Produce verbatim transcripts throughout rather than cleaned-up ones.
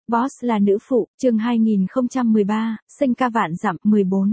Boss là nữ phụ, chương hai nghìn không trăm mười ba, sinh ca vạn dặm, mười bốn.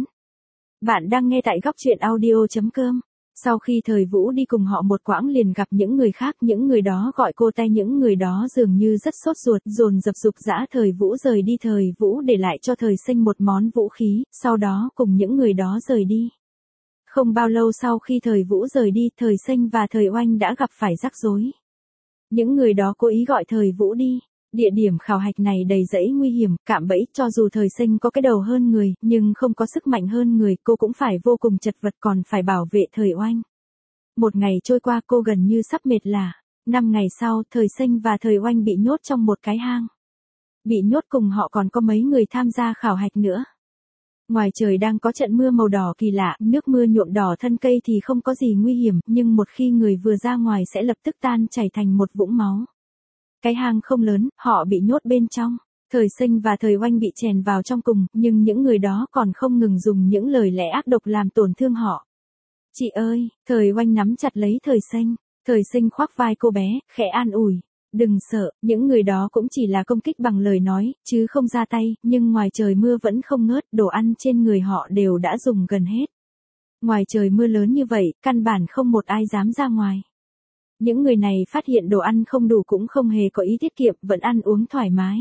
Bạn đang nghe tại góc truyện audio chấm com. Sau khi Thời Vũ đi cùng họ một quãng liền gặp những người khác, những người đó gọi cô tay, những người đó dường như rất sốt ruột, dồn dập dục dã Thời Vũ rời đi. Thời Vũ để lại cho Thời Sinh một món vũ khí, sau đó cùng những người đó rời đi. Không bao lâu sau khi Thời Vũ rời đi, Thời Sinh và Thời Oanh đã gặp phải rắc rối. Những người đó cố ý gọi Thời Vũ đi. Địa điểm khảo hạch này đầy rẫy nguy hiểm, cạm bẫy, cho dù Thời Sinh có cái đầu hơn người, nhưng không có sức mạnh hơn người, cô cũng phải vô cùng chật vật, còn phải bảo vệ Thời Oanh. Một ngày trôi qua, cô gần như sắp mệt lả. Năm ngày sau, Thời Sinh và Thời Oanh bị nhốt trong một cái hang. Bị nhốt cùng họ còn có mấy người tham gia khảo hạch nữa. Ngoài trời đang có trận mưa màu đỏ kỳ lạ, nước mưa nhuộm đỏ thân cây thì không có gì nguy hiểm, nhưng một khi người vừa ra ngoài sẽ lập tức tan chảy thành một vũng máu. Cái hang không lớn, họ bị nhốt bên trong. Thời Sinh và Thời Oanh bị chèn vào trong cùng, nhưng những người đó còn không ngừng dùng những lời lẽ ác độc làm tổn thương họ. Chị ơi, Thời Oanh nắm chặt lấy Thời Sinh. Thời Sinh khoác vai cô bé, khẽ an ủi. Đừng sợ, những người đó cũng chỉ là công kích bằng lời nói, chứ không ra tay, nhưng ngoài trời mưa vẫn không ngớt, đồ ăn trên người họ đều đã dùng gần hết. Ngoài trời mưa lớn như vậy, căn bản không một ai dám ra ngoài. Những người này phát hiện đồ ăn không đủ cũng không hề có ý tiết kiệm, vẫn ăn uống thoải mái.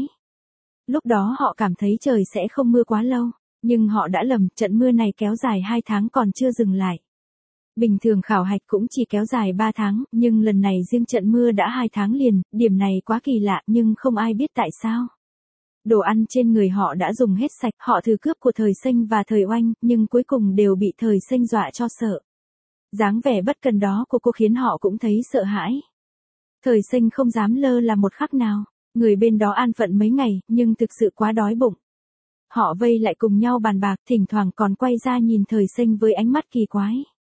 Lúc đó họ cảm thấy trời sẽ không mưa quá lâu, nhưng họ đã lầm, trận mưa này kéo dài hai tháng còn chưa dừng lại. Bình thường khảo hạch cũng chỉ kéo dài ba tháng, nhưng lần này riêng trận mưa đã hai tháng liền, điểm này quá kỳ lạ nhưng không ai biết tại sao. Đồ ăn trên người họ đã dùng hết sạch, họ thử cướp của Thời Sinh và Thời Oanh, nhưng cuối cùng đều bị Thời Sinh dọa cho sợ. Dáng vẻ bất cần đó của cô khiến họ cũng thấy sợ hãi. Thời Sinh không dám lơ là một khắc nào, người bên đó an phận mấy ngày, nhưng thực sự quá đói bụng. Họ vây lại cùng nhau bàn bạc, thỉnh thoảng còn quay ra nhìn Thời Sinh với ánh mắt kỳ quái.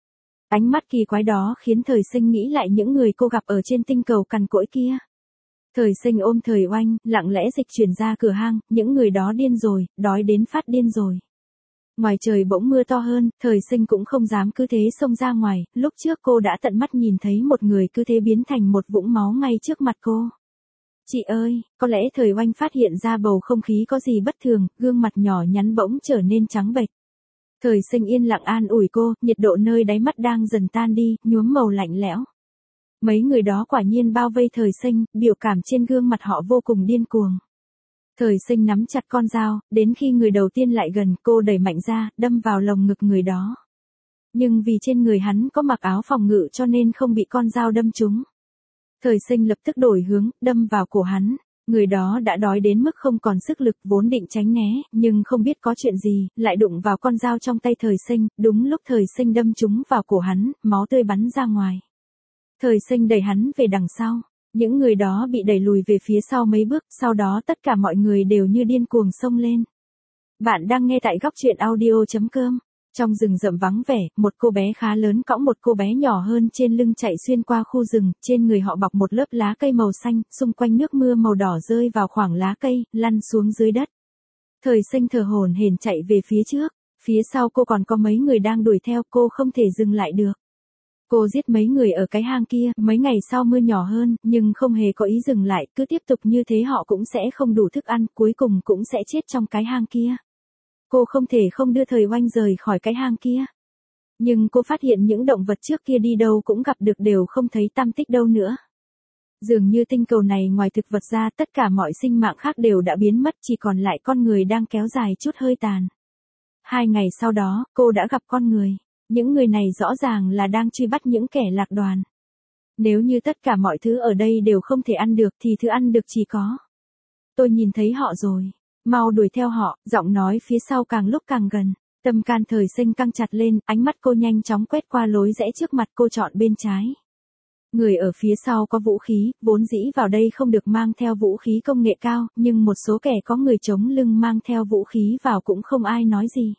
Ánh mắt kỳ quái đó khiến Thời Sinh nghĩ lại những người cô gặp ở trên tinh cầu cằn cỗi kia. Thời Sinh ôm Thời Oanh, lặng lẽ dịch chuyển ra cửa hang, những người đó điên rồi, đói đến phát điên rồi. Ngoài trời bỗng mưa to hơn, Thời Sinh cũng không dám cứ thế xông ra ngoài, lúc trước cô đã tận mắt nhìn thấy một người cứ thế biến thành một vũng máu ngay trước mặt cô. Chị ơi, có lẽ Thời Oanh phát hiện ra bầu không khí có gì bất thường, gương mặt nhỏ nhắn bỗng trở nên trắng bệch. Thời Sinh yên lặng an ủi cô, nhiệt độ nơi đáy mắt đang dần tan đi, nhuốm màu lạnh lẽo. Mấy người đó quả nhiên bao vây Thời Sinh, biểu cảm trên gương mặt họ vô cùng điên cuồng. Thời Sinh nắm chặt con dao, đến khi người đầu tiên lại gần, cô đẩy mạnh ra, đâm vào lồng ngực người đó. Nhưng vì trên người hắn có mặc áo phòng ngự cho nên không bị con dao đâm trúng. Thời Sinh lập tức đổi hướng, đâm vào cổ hắn. Người đó đã đói đến mức không còn sức lực, vốn định tránh né, nhưng không biết có chuyện gì, lại đụng vào con dao trong tay Thời Sinh, đúng lúc Thời Sinh đâm trúng vào cổ hắn, máu tươi bắn ra ngoài. Thời Sinh đẩy hắn về đằng sau. Những người đó bị đẩy lùi về phía sau mấy bước, sau đó tất cả mọi người đều như điên cuồng xông lên. Bạn đang nghe tại góc truyện audio chấm com. Trong rừng rậm vắng vẻ, một cô bé khá lớn cõng một cô bé nhỏ hơn trên lưng chạy xuyên qua khu rừng, trên người họ bọc một lớp lá cây màu xanh, xung quanh nước mưa màu đỏ rơi vào khoảng lá cây, lăn xuống dưới đất. Thời Sinh thở hổn hển chạy về phía trước, phía sau cô còn có mấy người đang đuổi theo, cô không thể dừng lại được. Cô giết mấy người ở cái hang kia, mấy ngày sau mưa nhỏ hơn, nhưng không hề có ý dừng lại, cứ tiếp tục như thế họ cũng sẽ không đủ thức ăn, cuối cùng cũng sẽ chết trong cái hang kia. Cô không thể không đưa Thời Oanh rời khỏi cái hang kia. Nhưng cô phát hiện những động vật trước kia đi đâu cũng gặp được đều không thấy tăm tích đâu nữa. Dường như tinh cầu này ngoài thực vật ra tất cả mọi sinh mạng khác đều đã biến mất, chỉ còn lại con người đang kéo dài chút hơi tàn. Hai ngày sau đó, cô đã gặp con người. Những người này rõ ràng là đang truy bắt những kẻ lạc đoàn. Nếu như tất cả mọi thứ ở đây đều không thể ăn được thì thứ ăn được chỉ có. Tôi nhìn thấy họ rồi. Mau đuổi theo họ, giọng nói phía sau càng lúc càng gần. Tâm can Thời Sinh căng chặt lên, ánh mắt cô nhanh chóng quét qua lối rẽ trước mặt, cô chọn bên trái. Người ở phía sau có vũ khí, vốn dĩ vào đây không được mang theo vũ khí công nghệ cao, nhưng một số kẻ có người chống lưng mang theo vũ khí vào cũng không ai nói gì.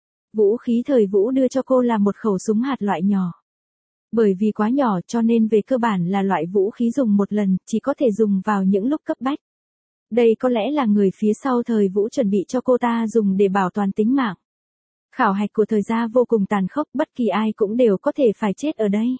Vũ khí Thời Vũ đưa cho cô là một khẩu súng hạt loại nhỏ. Bởi vì quá nhỏ cho nên về cơ bản là loại vũ khí dùng một lần, chỉ có thể dùng vào những lúc cấp bách. Đây có lẽ là người phía sau Thời Vũ chuẩn bị cho cô ta dùng để bảo toàn tính mạng. Khảo hạch của thời gia vô cùng tàn khốc, bất kỳ ai cũng đều có thể phải chết ở đây.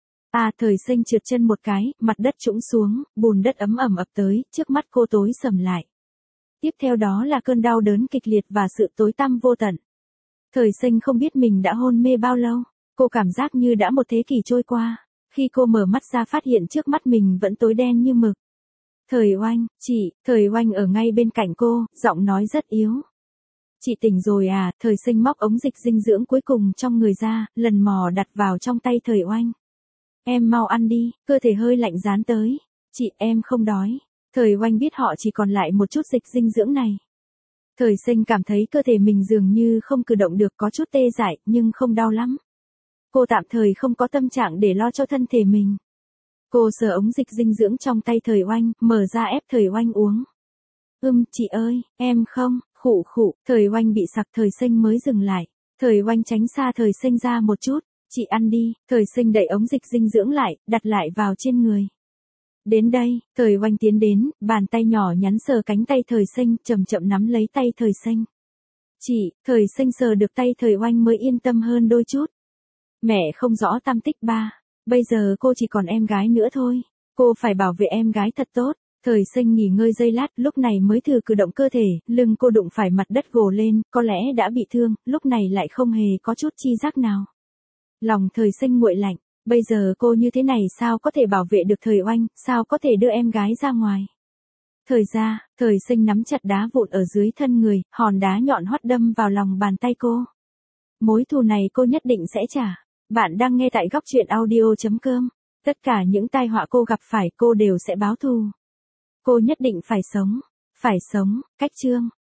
À, Thời Sinh trượt chân một cái, mặt đất trũng xuống, bùn đất ấm ẩm ập tới, trước mắt cô tối sầm lại. Tiếp theo đó là cơn đau đớn kịch liệt và sự tối tăm vô tận. Thời sinh không biết mình đã hôn mê bao lâu, cô cảm giác như đã một thế kỷ trôi qua. Khi cô mở mắt ra phát hiện trước mắt mình vẫn tối đen như mực. Thời Oanh, chị, Thời Oanh ở ngay bên cạnh cô, giọng nói rất yếu. Chị tỉnh rồi à? Thời sinh móc ống dịch dinh dưỡng cuối cùng trong người ra, lần mò đặt vào trong tay Thời Oanh. Em mau ăn đi, cơ thể hơi lạnh dán tới. Chị, em không đói. Thời Oanh biết họ chỉ còn lại một chút dịch dinh dưỡng này. Thời sinh cảm thấy cơ thể mình dường như không cử động được, có chút tê dại, nhưng không đau lắm. Cô tạm thời không có tâm trạng để lo cho thân thể mình. Cô sờ ống dịch dinh dưỡng trong tay Thời Oanh, mở ra ép Thời Oanh uống. Ưm, chị ơi, em không, khụ khụ, Thời Oanh bị sặc. Thời sinh mới dừng lại. Thời Oanh tránh xa Thời sinh ra một chút. Chị ăn đi. Thời sinh đẩy ống dịch dinh dưỡng lại, đặt lại vào trên người. Đến đây, Thời Oanh tiến đến, bàn tay nhỏ nhắn sờ cánh tay Thời sinh, chậm chậm nắm lấy tay Thời sinh. Chị, Thời sinh sờ được tay Thời Oanh mới yên tâm hơn đôi chút. Mẹ không rõ tam tích ba. Bây giờ cô chỉ còn em gái nữa thôi. Cô phải bảo vệ em gái thật tốt. Thời sinh nghỉ ngơi giây lát, lúc này mới thử cử động cơ thể, lưng cô đụng phải mặt đất gồ lên, có lẽ đã bị thương, lúc này lại không hề có chút chi giác nào. Lòng Thời sinh nguội lạnh, bây giờ cô như thế này sao có thể bảo vệ được Thời Oanh, sao có thể đưa em gái ra ngoài. Thời ra, Thời sinh nắm chặt đá vụn ở dưới thân người, hòn đá nhọn hoắt đâm vào lòng bàn tay cô. Mối thù này cô nhất định sẽ trả. Bạn đang nghe tại góc truyện audio chấm com. Tất cả những tai họa cô gặp phải cô đều sẽ báo thù. Cô nhất định phải sống. Phải sống, cách chương.